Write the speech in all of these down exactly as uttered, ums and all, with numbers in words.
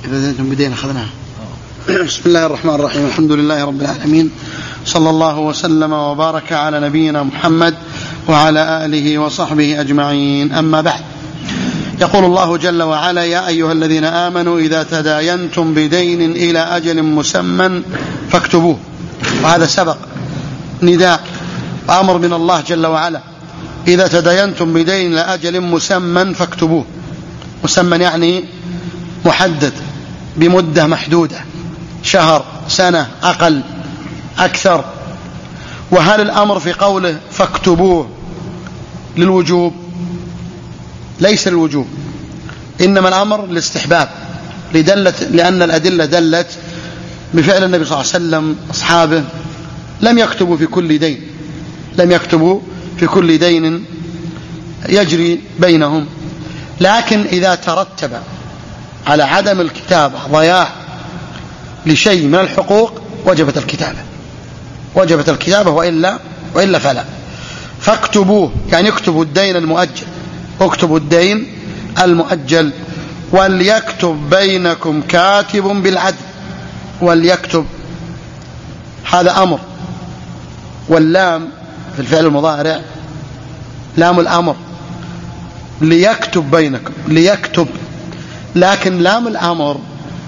إذا أنتم بدينا أخذناها. بسم الله الرحمن الرحيم. الحمد لله رب العالمين، صلى الله وسلم وبارك على نبينا محمد وعلى آله وصحبه أجمعين. أما بعد، يقول الله جل وعلا: يا أيها الذين آمنوا إذا تداينتم بدين إلى أجل مسمى فاكتبوه. وهذا سبق نداء أمر من الله جل وعلا: إذا تداينتم بدين إلى أجل مسمى فاكتبوه. مسمى يعني محدد بمدة محدودة، شهر، سنة، أقل، أكثر. وهل الأمر في قوله فاكتبوه للوجوب؟ ليس للوجوب، إنما الأمر للاستحباب، لدلت لأن الأدلة دلت بفعل النبي صلى الله عليه وسلم. أصحابه لم يكتبوا في كل دين، لم يكتبوا في كل دين يجري بينهم، لكن إذا ترتب على عدم الكتابة ضياع لشيء من الحقوق وجبت الكتابة، وجبت الكتابة وإلا وإلا فلا. فاكتبوه يعني اكتبوا الدين المؤجل، اكتبوا الدين المؤجل. وليكتب بينكم كاتب بالعدل. وليكتب هذا أمر، واللام في الفعل المضارع لام الأمر، ليكتب بينكم، ليكتب. لكن لام الأمر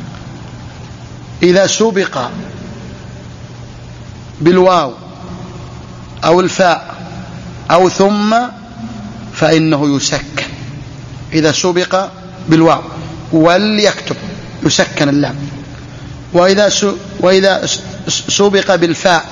إذا سبق بالواو أو الفاء أو ثم فإنه يسكن. إذا سبق بالواو وليكتب يسكن اللام، وإذا وإذا سبق بالفاء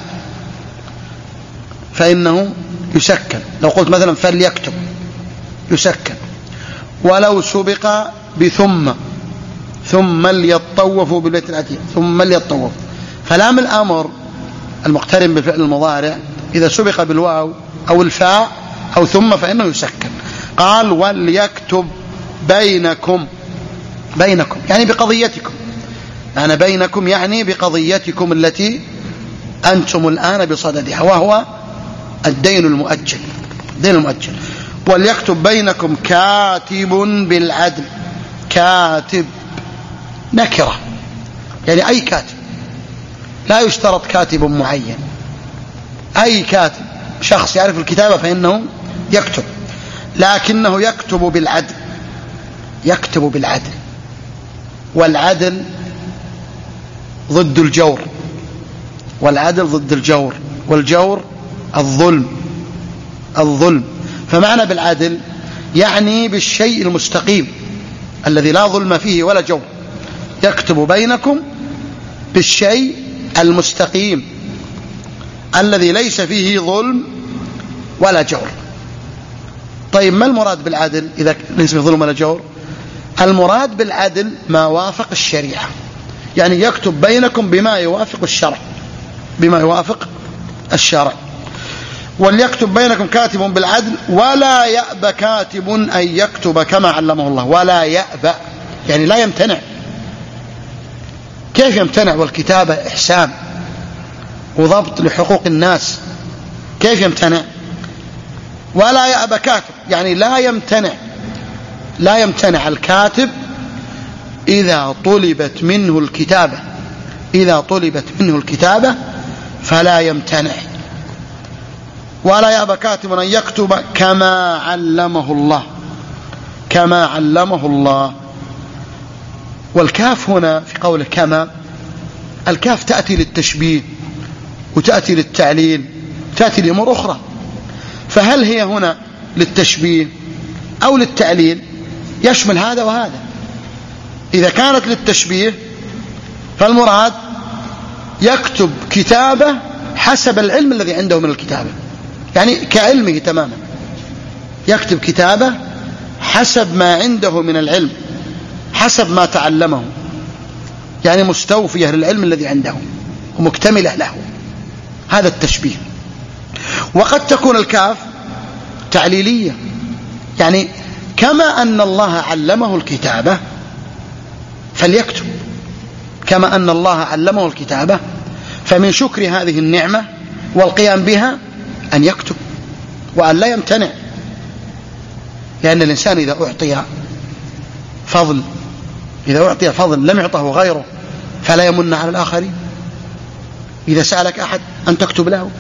فإنه يسكن. لو قلت مثلا فليكتب يسكن. ولو سبق بثم، ثم ليطوفوا بالبيت العتيق، ثم ليطوفوا. فلام الأمر المقترن بالفعل المضارع إذا سبق بالواو أو الفاء أو ثم فإنه يسكن. قال وليكتب بينكم، بينكم يعني بقضيتكم. أنا بينكم يعني بقضيتكم التي أنتم الآن بصددها، وهو الدين المؤجل، الدين المؤجل. وليكتب بينكم كاتب بالعدل. كاتب نكرة يعني أي كاتب، لا يشترط كاتب معين، أي كاتب شخص يعرف الكتابة فإنه يكتب، لكنه يكتب بالعدل، يكتب بالعدل. والعدل ضد الجور، والعدل ضد الجور، والجور الظلم، الظلم. فمعنى بالعدل يعني بالشيء المستقيم الذي لا ظلم فيه ولا جور. يكتب بينكم بالشيء المستقيم الذي ليس فيه ظلم ولا جور. طيب ما المراد بالعدل إذا ليس فيه ظلم ولا جور؟ المراد بالعدل ما وافق الشريعة، يعني يكتب بينكم بما يوافق الشرع، بما يوافق الشرع. وليكتب بينكم كاتب بالعدل ولا يأبى كاتب أن يكتب كما علمه الله. ولا يأبى يعني لا يمتنع. كيف يمتنع والكتابة إحسان وضبط لحقوق الناس؟ كيف يمتنع؟ ولا يأبى كاتب يعني لا يمتنع، لا يمتنع الكاتب إذا طلبت منه الكتابة، إذا طلبت منه الكتابة فلا يمتنع. ولا يأبى كاتب أن يكتب كما علمه الله، كما علمه الله. والكاف هنا في قوله كما، الكاف تأتي للتشبيه وتأتي للتعليل، تأتي لأمور أخرى. فهل هي هنا للتشبيه أو للتعليل؟ يشمل هذا وهذا. إذا كانت للتشبيه فالمراد يكتب كتابة حسب العلم الذي عنده من الكتابة، يعني كعلمه تماما، يكتب كتابة حسب ما عنده من العلم، حسب ما تعلمه، يعني مستوفية للعلم الذي عنده ومكتملة له. هذا التشبيه. وقد تكون الكاف تعليلية، يعني كما أن الله علمه الكتابة فليكتب، كما أن الله علمه الكتابة فمن شكر هذه النعمة والقيام بها أن يكتب وأن لا يمتنع. لأن الإنسان إذا أعطي فضل إذا أعطي الفضل لم يعطه غيره فلا يمن على الآخرين. إذا سألك أحد أن تكتب له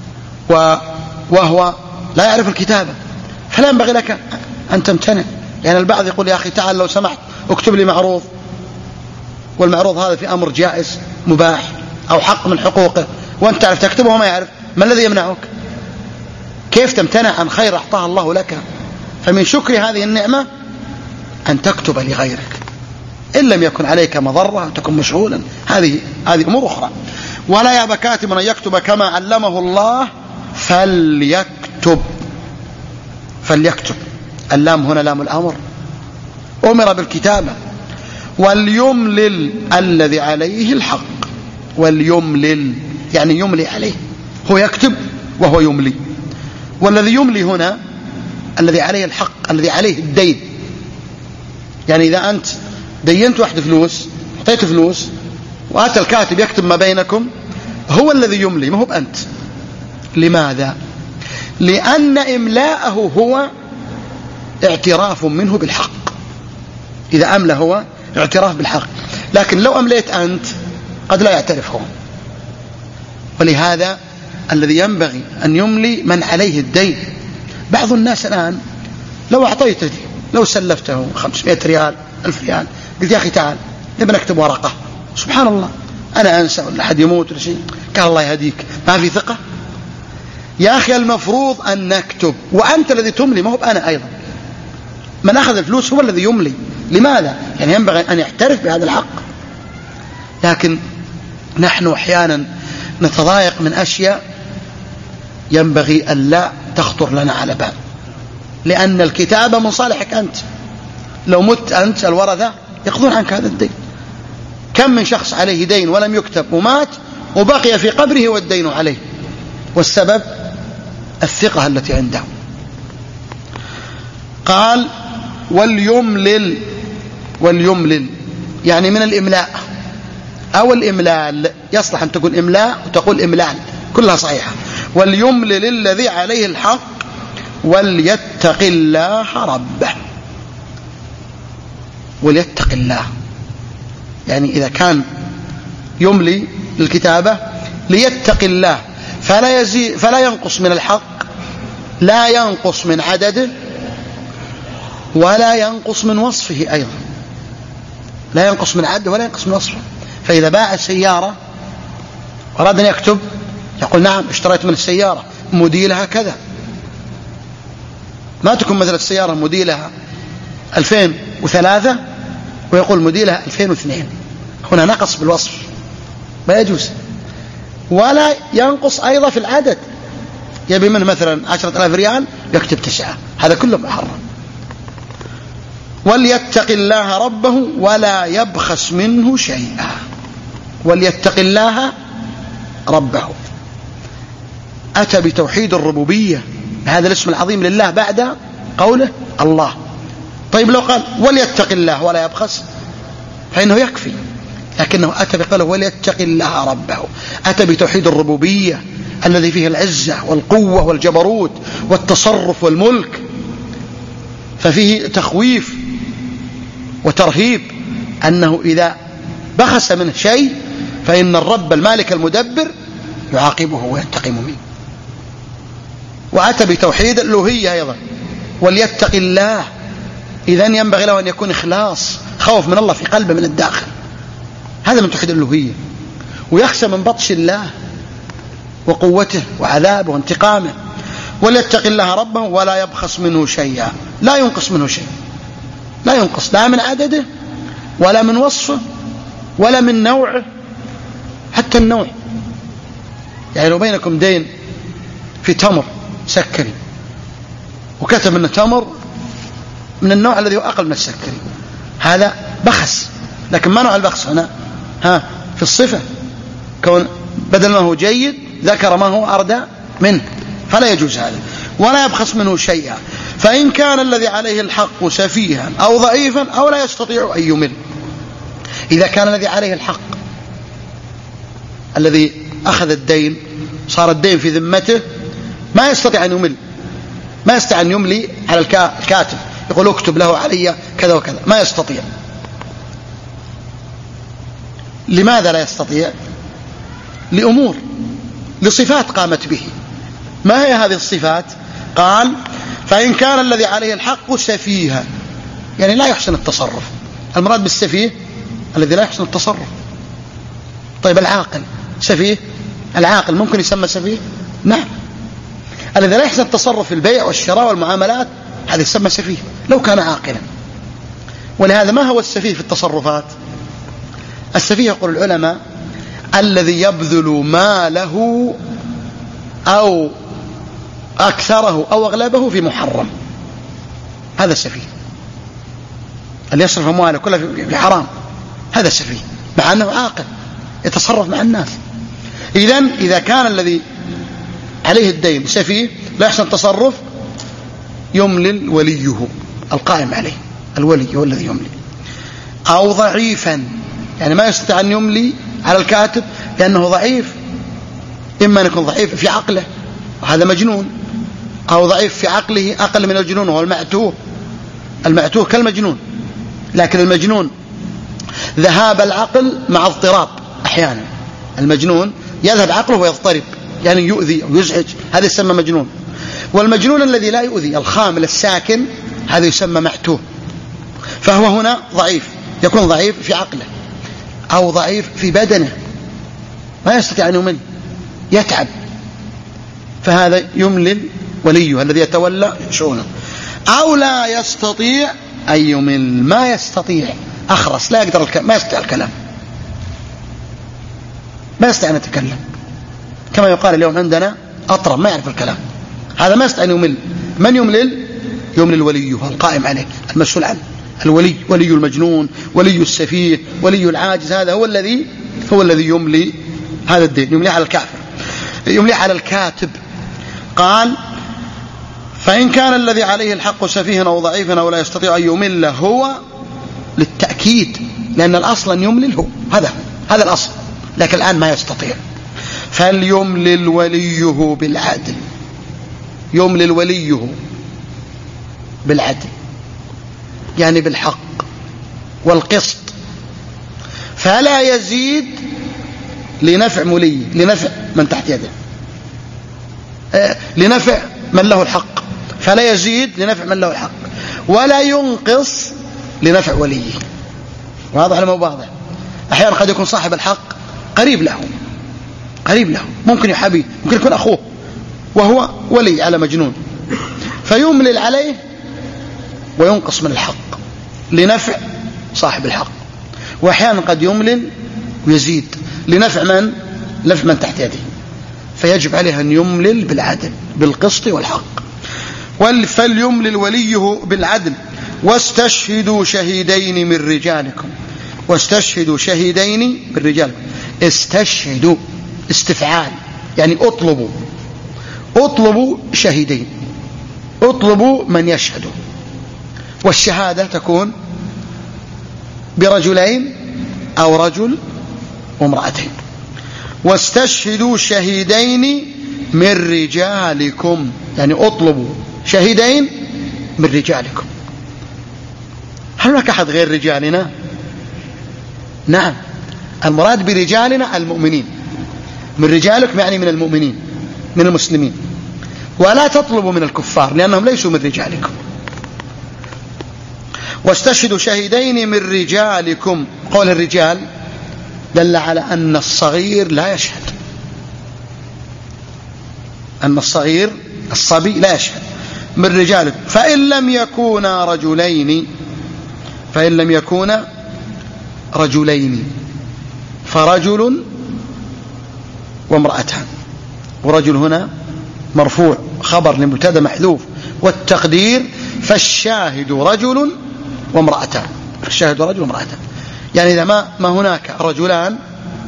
وهو لا يعرف الكتابة فلا ينبغي لك أن تمتنع، يعني البعض يقول يا أخي تعال لو سمحت اكتب لي معروض، والمعروض هذا في أمر جائز مباح أو حق من حقوقه وأنت تعرف تكتبه وما يعرف، ما الذي يمنعك؟ كيف تمتنع عن خير أعطاه الله لك؟ فمن شكر هذه النعمة أن تكتب لغيرك إن لم يكن عليك مضرة أو تكن مشغولا، هذه هذه أمور أخرى. ولا يأبى كاتب أن يكتب كما علمه الله فليكتب. فليكتب اللام هنا لام الأمر، أمر بالكتابة. وليملل الذي عليه الحق. وليملل يعني يملي عليه، هو يكتب وهو يملي. والذي يملي هنا الذي عليه الحق، الذي عليه الدين. يعني إذا أنت دينت واحد فلوس، أعطيت فلوس وأتى الكاتب يكتب ما بينكم، هو الذي يملي ما هو بأنت. لماذا؟ لأن إملاءه هو اعتراف منه بالحق. إذا أملى هو اعتراف بالحق، لكن لو أمليت أنت قد لا يعترف هو. ولهذا الذي ينبغي أن يملي من عليه الدين. بعض الناس الآن لو أعطيته دي، لو سلفته خمسمائة ريال ألف ريال قلت يا أخي تعال نبي نكتب ورقة، سبحان الله أنا أنسى ولا أحد يموت ولا شيء، قال الله يهديك، ما في ثقة. يا أخي المفروض أن نكتب وأنت الذي تملي، ما هو أنا أيضا. من أخذ الفلوس هو الذي يملي. لماذا؟ يعني ينبغي أن يعترف بهذا الحق. لكن نحن أحيانا نتضايق من أشياء ينبغي أن لا تخطر لنا على بال، لأن الكتابة من صالحك أنت. لو مت أنت الورثة يقضون عنك هذا الدين. كم من شخص عليه دين ولم يكتب ومات وبقي في قبره والدين عليه، والسبب الثقة التي عنده. قال وليملل. وليملل يعني من الإملاء أو الإملال، يصلح أن تقول إملاء وتقول إملال، كلها صحيحة. وليملل الذي عليه الحق وليتق الله ربه. وليتق الله يعني إذا كان يملي للكتابة ليتق الله، فلا يزيد فلا ينقص من الحق، لا ينقص من عدده ولا ينقص من وصفه أيضا، لا ينقص من عدده ولا ينقص من وصفه. فإذا باع السيارة أراد أن يكتب يقول نعم اشتريت من السيارة موديلها كذا، ما تكون مثل السيارة موديلها ألفين وثلاثة ويقول موديلها ألفين واثنين، هنا نقص بالوصف ما يجوز. ولا ينقص أيضا في العدد، يبي منه مثلا عشرة آلاف ريال يكتب تسعة، هذا كله محرم. وليتق الله ربه ولا يبخس منه شيئا. وليتق الله ربه، أتى بتوحيد الربوبية، هذا الاسم العظيم لله بعد قوله الله. طيب لو قال وليتق الله ولا يبخس فإنه يكفي، لكنه أتى بقوله وليتق الله ربه، أتى بتوحيد الربوبية الذي فيه العزة والقوة والجبروت والتصرف والملك، ففيه تخويف وترهيب أنه إذا بخس منه شيء فإن الرب المالك المدبر يعاقبه وينتقم منه. وأتى بتوحيد الألوهية أيضا، وليتق الله، إذن ينبغي له أن يكون إخلاص خوف من الله في قلبه من الداخل، هذا من توحيد الألوهية. ويخشى من بطش الله وقوته وعذابه وانتقامه. وليتق الله ربه ولا يبخس منه شيئا، لا ينقص منه شيء، لا ينقص لا من عدده ولا من وصفه ولا من نوعه، حتى النوع. يعني لو بينكم دين في تمر سكري وكتب أنه تمر من النوع الذي هو أقل من السكري، هذا بخس، لكن ما نوع البخس هنا؟ ها في الصفة، كون بدل ما هو جيد ذكر ما هو أردى منه، فلا يجوز هذا. ولا يبخس منه شيئا، فإن كان الذي عليه الحق سفيها أو ضعيفا أو لا يستطيع أن يمل. إذا كان الذي عليه الحق الذي أخذ الدين صار الدين في ذمته ما يستطيع أن يمل، ما يستطيع أن يملي على الكاتب يقول اكتب له علي كذا وكذا، ما يستطيع. لماذا لا يستطيع؟ لأمور، لصفات قامت به. ما هي هذه الصفات؟ قال فإن كان الذي عليه الحق سفيها، يعني لا يحسن التصرف. المراد بالسفيه الذي لا يحسن التصرف. طيب العاقل سفيه؟ العاقل ممكن يسمى سفيه؟ نعم. الذي لا يحسن التصرف في البيع والشراء والمعاملات هذا يسمى سفيه لو كان عاقلا. ولهذا ما هو السفيه في التصرفات؟ السفيه يقول العلماء الذي يبذل ماله أو أكثره أو أغلبه في محرم، هذا السفيه. اللي يصرف أمواله كلها في حرام هذا السفيه، مع أنه عاقل يتصرف مع الناس. إذن إذا كان الذي عليه الدين سفيه لا يحسن التصرف يملل وليه القائم عليه، الولي هو الذي يملي. أو ضعيفا، يعني ما يستطيع أن يملي على الكاتب لأنه ضعيف، إما أن يكون ضعيف في عقله وهذا مجنون، أو ضعيف في عقله أقل من الجنون وهو المعتوه. المعتوه كالمجنون، لكن المجنون ذهاب العقل مع اضطراب. أحيانا المجنون يذهب عقله ويضطرب، يعني يؤذي أو يزعج، هذا يسمى مجنون. والمجنون الذي لا يؤذي الخامل الساكن هذا يسمى معتوه. فهو هنا ضعيف، يكون ضعيف في عقله أو ضعيف في بدنه، ما يستطيع أن يمل، يتعب، فهذا يملل وليه الذي يتولى شؤونه. أو لا يستطيع أن يمل، ما يستطيع، أخرس، لا يقدر الكلام، ما يستطيع الكلام، ما يستطيع أن يتكلم، كما يقال اليوم عندنا أطرب، ما يعرف الكلام، هذا ما يستطيع أن يمل. من يملل؟ يملل وليه القائم عليه المسؤول عنه. الولي ولي المجنون، ولي السفيه، ولي العاجز، هذا هو الذي هو الذي يملي هذا الدين، يملي على الكافر، يملي على الكاتب. قال فإن كان الذي عليه الحق سفيها أو ضعيفا أو لا يستطيع أن يمل هو، للتأكيد، لأن الأصل أن يملل هو، هذا هذا الأصل، لكن الآن ما يستطيع. فليملل وليه بالعدل، يملل وليه بالعدل يعني بالحق والقسط، فلا يزيد لنفع ملي، لنفع من تحت يده، لنفع من له الحق، فلا يزيد لنفع من له الحق، ولا ينقص لنفع وليه. واضح ولا مو واضح؟ أحيانا قد يكون صاحب الحق قريب له، قريب له، ممكن يحبي، ممكن يكون أخوه وهو ولي على مجنون، فيملل عليه وينقص من الحق لنفع صاحب الحق. وأحيانا قد يملل ويزيد لنفع من نفع من تحت يده، فيجب عليه أن يملل بالعدل بالقسط والحق. فليملل وليه بالعدل واستشهدوا شهيدين من رجالكم، واستشهدوا شهيدين من رجالكم. استشهدوا استفعال، يعني اطلبوا، اطلبوا شهيدين، اطلبوا من يشهدوا. والشهادة تكون برجلين أو رجل وامرأتين. واستشهدوا شهيدين من رجالكم، يعني اطلبوا شهيدين من رجالكم. هل هناك أحد غير رجالنا؟ نعم، المراد برجالنا المؤمنين، من رجالكم يعني من المؤمنين من المسلمين، ولا تطلبوا من الكفار لأنهم ليسوا من رجالكم. واستشهدوا شهيدين من رجالكم، قول الرجال دل على أن الصغير لا يشهد، أن الصغير الصبي لا يشهد من رجالكم. فإن لم يكونا رجلين، فإن لم يكونا رجلين فرجل وامرأتان، ورجل هنا مرفوع خبر لمبتدا محذوف، والتقدير فالشاهد رجل وامرأتان، الشاهد رجل وامرأتان، يعني إذا ما, ما هناك رجلان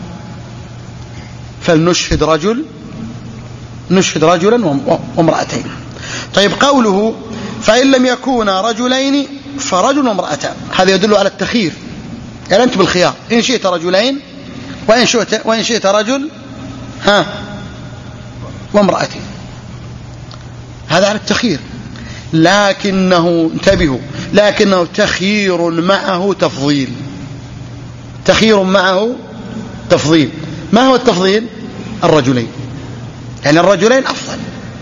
فلنشهد رجل، نشهد رجلا وامرأتين. طيب قوله فإن لم يكونا رجلين فرجل وامرأتان، هذا يدل على التخيير، يعني أنت بالخيار، إن شئت رجلين وإن شئت, وإن شئت رجل ها وامرأتين، هذا على التخيير. لكنه انتبهوا، لكنه تخيير معه تفضيل، تخيير معه تفضيل. ما هو التفضيل؟ الرجلين، يعني الرجلين أفضل.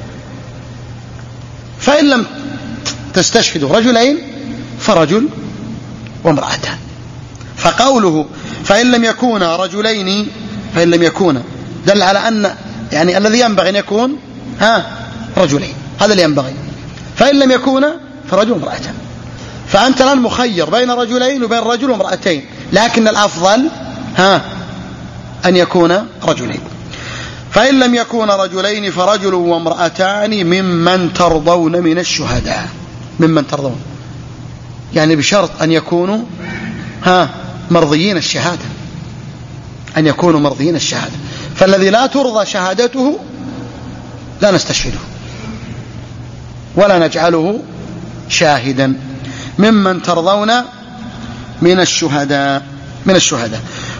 فإن لم تستشهدوا رجلين فرجل وامرأتان. فقوله فإن لم يكون رجلين، فإن لم يكون دل على أن يعني الذي ينبغي أن يكون ها رجلين، هذا اللي ينبغي. فإن لم يكون فرجل وامرأتان. فأنت الآن مخير بين رجلين وبين رجل وامرأتين، لكن الأفضل ها أن يكون رجلين. فإن لم يكون رجلين فرجل وامرأتان ممن ترضون من الشهداء. ممن ترضون يعني بشرط أن يكونوا ها مرضيين الشهادة، أن يكونوا مرضيين الشهادة. فالذي لا ترضى شهادته لا نستشهده ولا نجعله شاهدا. ممن ترضون من الشهداء، من الشهداء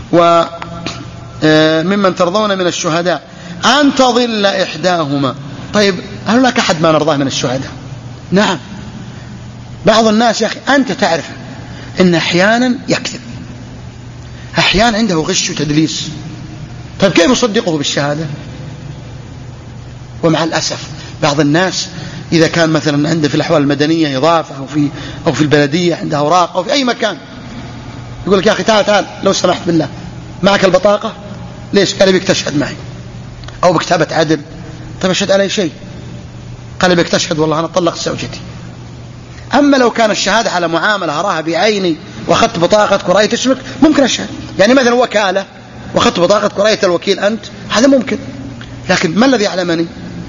وممن ترضون من الشهداء أن تضل إحداهما. طيب هل لك أحد ما نرضاه من الشهداء؟ نعم، بعض الناس يا أخي أنت تعرف إن أحيانا يكذب، أحيانا عنده غش وتدليس. طيب كيف يصدقه بالشهادة؟ ومع الأسف بعض الناس إذا كان مثلا عنده في الأحوال المدنية إضافة أو في أو في البلدية عنده أوراق أو في أي مكان، يقول لك يا أخي تعال تعال لو سمحت بالله معك البطاقة؟ ليش؟ قال بيك تشهد معي أو بكتابة عدل. طيب أشهد على شيء؟ قال بيك تشهد والله أنا طلقت زوجتي. أما لو كان الشهادة على معاملة أراها بعيني وأخذت بطاقتك ورأيت اسمك ممكن أشهد. يعني مثلا وكالة وأخذت بطاقتك ورأيت الوكيل أنت، هذا ممكن. لكن ما الذي يعلمني؟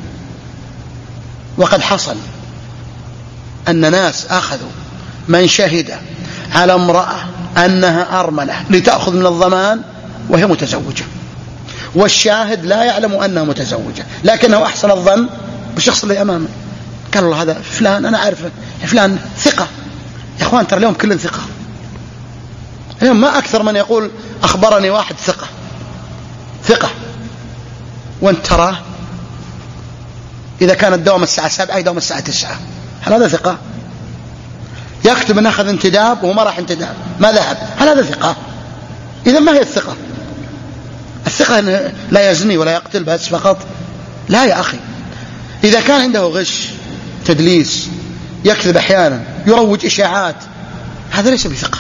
وقد حصل أن ناس أخذوا من شهد على امرأة أنها أرملة لتأخذ من الضمان وهي متزوجة، والشاهد لا يعلم أنها متزوجة لكنه أحسن الظن بالشخص اللي أمامه. قال الله هذا فلان أنا أعرفه، فلان ثقة. يا أخوان ترى اليوم كل ثقة، اليوم ما أكثر من يقول أخبرني واحد ثقة ثقة، وانت تراه إذا كان الدوام الساعة سبعة يدوم الساعة تسعة، هل هذا ثقة؟ يكتب أن أخذ انتداب وهو ما راح انتداب ما ذهب، هل هذا ثقة؟ إذا ما هي الثقة؟ الثقة أنه لا يزني ولا يقتل بس فقط؟ لا يا أخي، إذا كان عنده غش تدليس يكذب أحيانا يروج إشاعات، هذا ليس بثقة.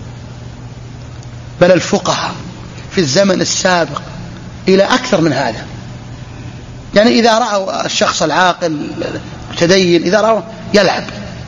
بل الفقهاء في الزمن السابق إلى أكثر من هذا، يعني إذا رأوا الشخص العاقل المتدين إذا رأوا يلعب،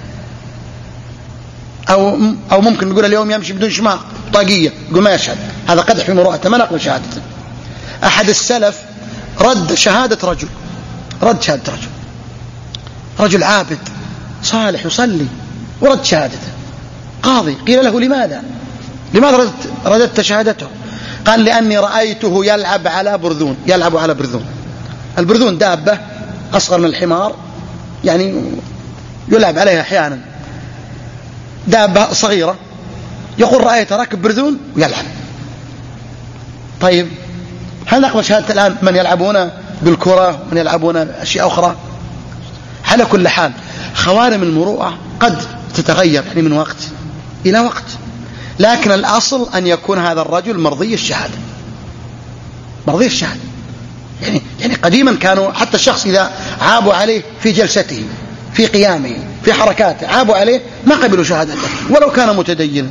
أو أو ممكن نقول اليوم يمشي بدون شماغ طاقية يقول ما يشهد، هذا قدح في مروءته ما نقبل شهادته. أحد السلف رد شهادة رجل، رد شهادة رجل رجل عابد صالح يصلي ورد شهادته. قاضي قيل له لماذا لماذا ردت, رددت شهادته؟ قال لأني رأيته يلعب على برذون. يلعب على برذون، البرذون دابة أصغر من الحمار يعني يلعب عليها أحيانا، دابة صغيرة، يقول رأيت راكب برذون ويلعب. طيب هل نقبل شهادة الآن من يلعبون بالكرة ومن يلعبون أشياء أخرى؟ على كل حال خوارم المروءة قد تتغير يعني من وقت إلى وقت، لكن الأصل أن يكون هذا الرجل مرضي الشهادة، مرضي الشهادة. يعني يعني قديما كانوا حتى الشخص إذا عابوا عليه في جلسته في قيامه في حركاته عابوا عليه ما قبلوا شهادته ولو كان متدينا.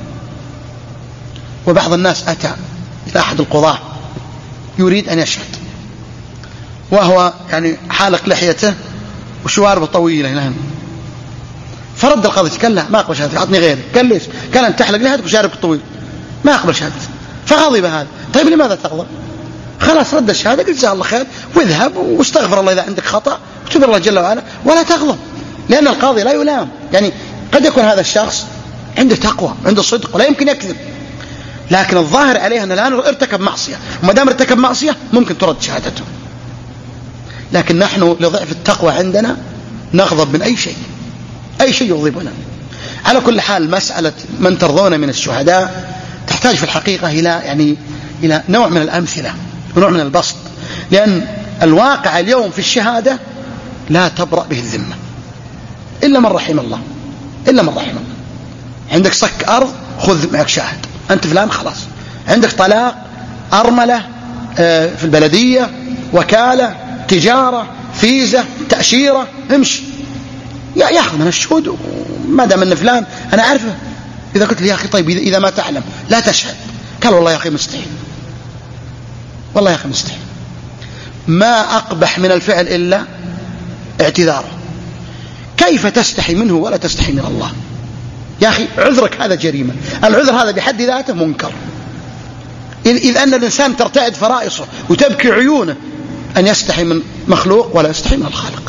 وبعض الناس أتى إلى أحد القضاة يريد أن يشهد وهو يعني حالق لحيته وشواربه طويلة هنا، فرد القاضي قال له ما أقبل شهادتك أعطني غيرك. قال ليش؟ قال أن تحلق لحيتك وشاربك طويل ما أقبل شهادتك. فغضب هذا. طيب لماذا تغضب؟ خلاص رد الشهادة قلت جزاه الله خير واذهب واستغفر الله إذا عندك خطأ وتوب الله جل وعلا ولا تغضب، لأن القاضي لا يلام. يعني قد يكون هذا الشخص عنده تقوى عنده صدق ولا يمكن يكذب، لكن الظاهر عليه أن الآن ارتكب معصية، وما دام ارتكب معصية ممكن ترد شهادته. لكن نحن لضعف التقوى عندنا نغضب من أي شيء، أي شيء يغضبنا. على كل حال مسألة من ترضون من الشهداء تحتاج في الحقيقة إلى يعني إلى نوع من الأمثلة ونوع من البسط، لأن الواقع اليوم في الشهادة لا تبرأ به الذمة إلا من رحم الله، إلا من رحم الله. عندك صك أرض خذ معك شاهد، أنت فلان خلاص. عندك طلاق أرملة في البلدية، وكالة، تجارة، فيزة، تأشيرة، امشي ياخذ من الشهود ما دام ان فلان انا اعرفه. اذا قلت لي يا اخي طيب اذا ما تعلم لا تشهد، قال والله يا اخي مستحيل، والله يا اخي مستحيل. ما اقبح من الفعل الا اعتذاره. كيف تستحي منه ولا تستحي من الله؟ يا اخي عذرك هذا جريمه، العذر هذا بحد ذاته منكر، اذ ان الانسان ترتعد فرائصه وتبكي عيونه ان يستحي من مخلوق ولا يستحي من الخالق.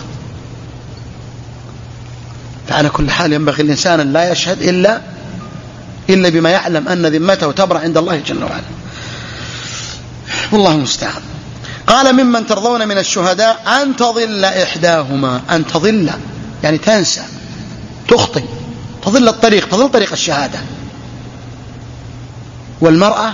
فعلى كل حال ينبغي الإنسان أن لا يشهد إلا إلا بما يعلم أن ذمته تبرأ عند الله جل وعلا، والله المستعان. قال ممن ترضون من الشهداء أن تضل إحداهما، أن تضل يعني تنسى، تخطئ، تضل الطريق، تضل طريق الشهادة. والمرأة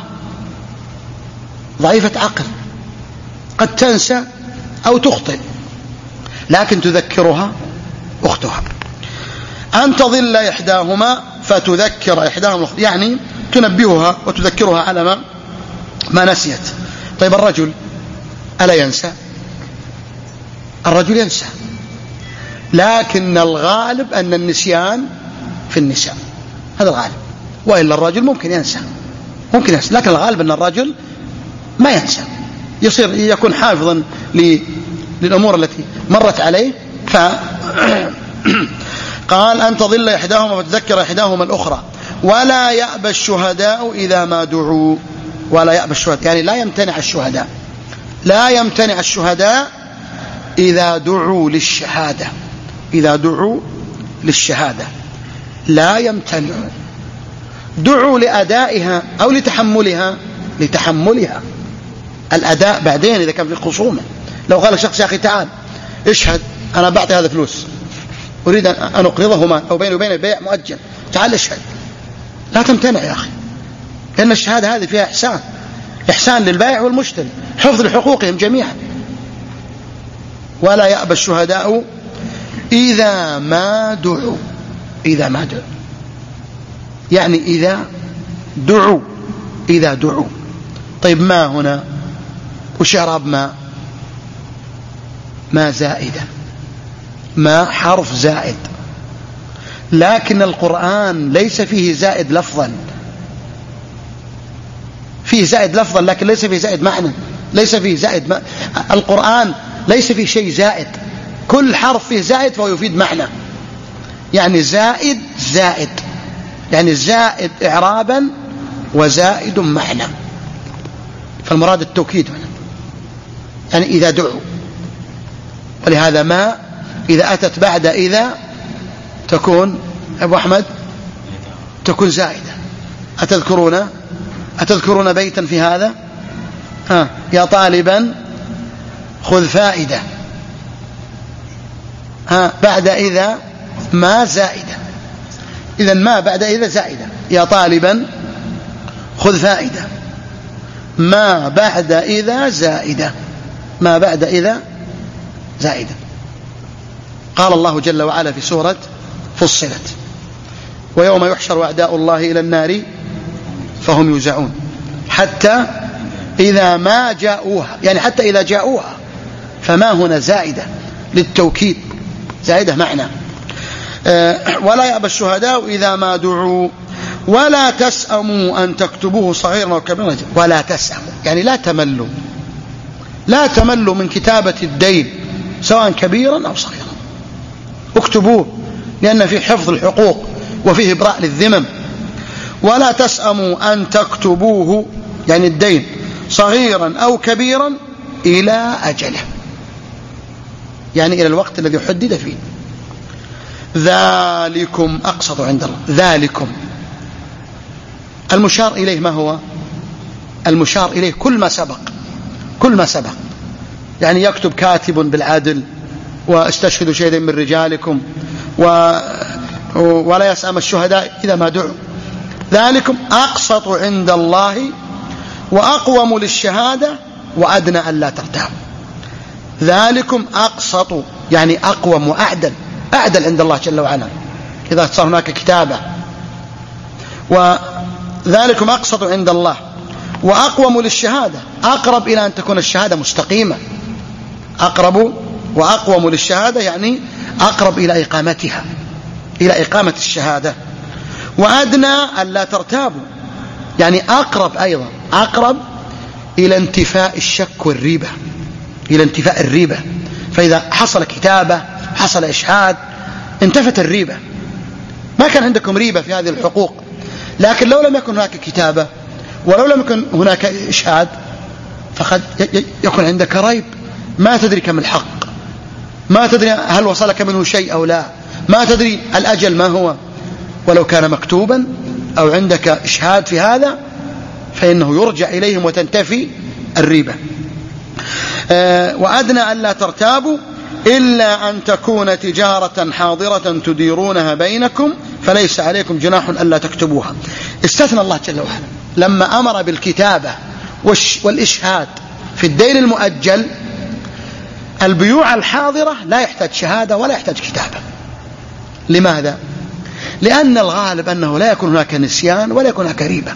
ضعيفة عقل قد تنسى أو تخطئ، لكن تذكرها أختها. أن تضل إحداهما فتذكر إحداهما، يعني تنبهها وتذكرها على ما, ما نسيت. طيب الرجل ألا ينسى؟ الرجل ينسى، لكن الغالب أن النسيان في النساء، هذا الغالب. وإلا الرجل ممكن ينسى، ممكن ينسى، لكن الغالب أن الرجل ما ينسى، يصير يكون حافظا للأمور التي مرت عليه. ف قال أن تضل إحداهما فتذكر إحداهما الأخرى. ولا يأبى الشهداء إذا ما دعوا، ولا يأبى الشهداء يعني لا يمتنع الشهداء، لا يمتنع الشهداء إذا دعوا للشهادة، إذا دعوا للشهادة لا يمتنعوا. دعوا لأدائها أو لتحملها، لتحملها الأداء بعدين إذا كان في خصومة. لو قال شخص يا أخي تعال اشهد أنا بعطي هذا فلوس أريد أن أقرضه مال أو بيني وبين البيع مؤجل، تعال اشهد، لا تمتنع يا أخي، لأن الشهادة هذه فيها إحسان، إحسان للبائع والمشتري، حفظ لحقوقهم جميعا. ولا يأبى الشهداء إذا ما دعوا، إذا ما دعوا يعني إذا دعوا، إذا دعوا. طيب ما هنا وش إعراب ما؟ ما زائدة، ما حرف زائد، لكن القرآن ليس فيه زائد لفظا، فيه زائد لفظا لكن ليس فيه زائد معنى، ليس فيه زائد ما... القرآن ليس فيه شيء زائد، كل حرف فيه زائد فهو يفيد معنى. يعني زائد زائد يعني زائد إعرابا وزائد معنى، فالمراد التوكيد هنا، يعني إذا دعوا. ولهذا ما إذا أتت بعد إذا تكون أبو أحمد تكون زائدة. أتذكرون أتذكرون بيتا في هذا؟ ها يا طالبا خذ فائدة، ها بعد إذا ما زائدة، إذن ما بعد إذا زائدة. يا طالبا خذ فائدة، ما بعد إذا زائدة، ما بعد إذا زائدة. قال الله جل وعلا في سورة فصلت: ويوم يحشر أعداء الله إلى النار فهم يوزعون حتى إذا ما جاءوها، يعني حتى إذا جاءوها، فما هنا زائدة للتوكيد، زائدة معنى. أه ولا يأبى الشهداء إذا ما دعوا ولا تسأموا أن تكتبوه صغيرا وكبيرا، ولا تسأموا يعني لا تملوا، لا تملوا من كتابة الدين سواء كبيرا أو صغيرا، اكتبوه لأن فيه حفظ الحقوق وفيه إبراء للذمم. ولا تسأموا أن تكتبوه يعني الدين صغيرا أو كبيرا إلى أجله، يعني إلى الوقت الذي حدد فيه. ذلكم أقسط عند الله. ذلكم المشار إليه ما هو؟ المشار إليه كل ما سبق، كل ما سبق، يعني يكتب كاتب بالعدل واستشهدوا شهيدا من رجالكم و... ولا يسأم الشهداء إذا ما دعوا. ذلكم أقسط عند الله وأقوم للشهادة وأدنى أن لا ترتابوا. ذلكم أقسط يعني أقوم وأعدل، أعدل عند الله جل وعلا إذا صار هناك كتابة. وذلكم أقسط عند الله وأقوم للشهادة، أقرب إلى أن تكون الشهادة مستقيمة. أقرب وأقوم للشهادة يعني أقرب إلى إقامتها، إلى إقامة الشهادة. وأدنى ألا ترتابوا، يعني أقرب أيضا، أقرب إلى انتفاء الشك والريبة، إلى انتفاء الريبة. فإذا حصل كتابة، حصل إشهاد، انتفت الريبة. ما كان عندكم ريبة في هذه الحقوق، لكن لو لم يكن هناك كتابة ولو لم يكن هناك إشهاد فقد يكون عندك ريب، ما تدري كم الحق، ما تدري هل وصلك منه شيء أو لا، ما تدري الأجل ما هو. ولو كان مكتوبا أو عندك إشهاد في هذا فإنه يرجع إليهم وتنتفي الريبة. آه وأدنى ألا ترتابوا إلا أن تكون تجارة حاضرة تديرونها بينكم فليس عليكم جناح ألا تكتبوها. استثنى الله جل وعلا لما أمر بالكتابة والإشهاد في الدين المؤجل. البيوع الحاضرة لا يحتاج شهادة ولا يحتاج كتابة. لماذا؟ لأن الغالب أنه لا يكون هناك نسيان ولا يكون هناك ريبة،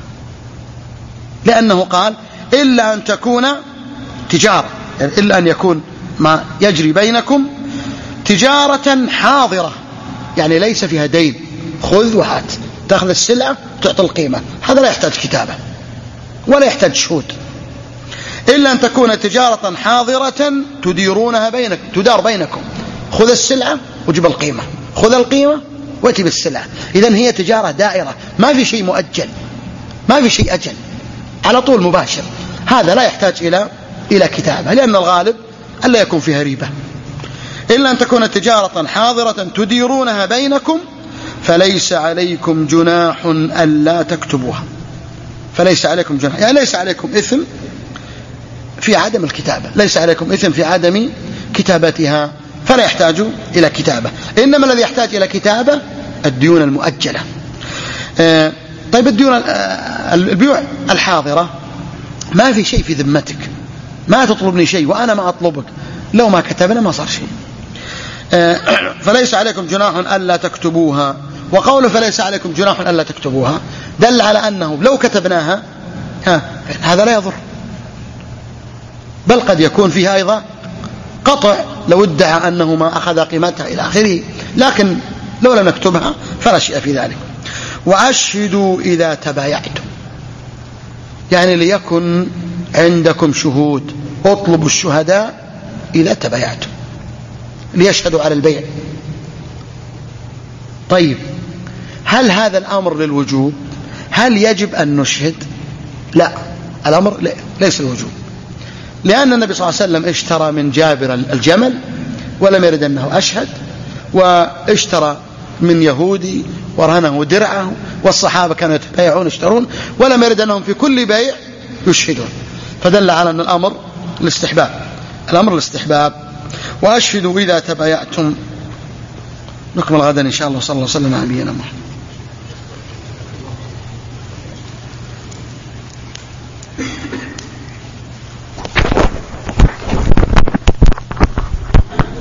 لأنه قال إلا أن تكون تجارة، يعني إلا أن يكون ما يجري بينكم تجارة حاضرة، يعني ليس فيها دين، خذ وهات، تأخذ السلعة تعطي القيمة، هذا لا يحتاج كتابة ولا يحتاج شهود. إلا أن تكون تجارة حاضرة تديرونها بينكم، تدار بينكم، خذ السلعة وجب القيمة، خذ القيمة واتي بالسلعة. إذن هي تجارة دائرة، ما في شيء مؤجل، ما في شيء أجل، على طول مباشر. هذا لا يحتاج إلى إلى كتابة، لأن الغالب ألا يكون فيها ريبة. إلا أن تكون تجارة حاضرة تديرونها بينكم فليس عليكم جناح ألا تكتبوها. فليس عليكم جناح، يعني ليس عليكم إثم في عدم الكتابة، ليس عليكم إثم في عدم كتابتها، فلا يحتاج إلى كتابة. إنما الذي يحتاج إلى كتابة الديون المؤجلة. آه طيب الديون آه البيوع الحاضرة ما في شيء في ذمتك، ما تطلبني شيء وأنا ما أطلبك، لو ما كتبنا ما صار شيء. آه فليس عليكم جناح ألا تكتبوها. وقوله فليس عليكم جناح ألا تكتبوها دل على أنه لو كتبناها ها هذا لا يضر، بل قد يكون فيها أيضا قطع لو ادعى أنه ما أخذ قيمتها إلى آخره، لكن لو لم نكتبها فلا شيء في ذلك. وأشهدوا إذا تبايعتم، يعني ليكن عندكم شهود، اطلبوا الشهداء إذا تبايعتم ليشهدوا على البيع. طيب هل هذا الأمر للوجوب؟ هل يجب أن نشهد؟ لا، الأمر ليس الوجوب، لأن النبي صلى الله عليه وسلم اشترى من جابر الجمل ولم يرد أنه أشهد، واشترى من يهودي ورهنه درعه، والصحابة كانوا يتبايعون يشترون ولم يرد أنهم في كل بيع يشهدون، فدل على أن الأمر الاستحباب، الأمر الاستحباب. وأشهدوا إذا تبايعتم. نكمل غدا إن شاء الله. صلى الله عليه وسلم على نبينا محمد.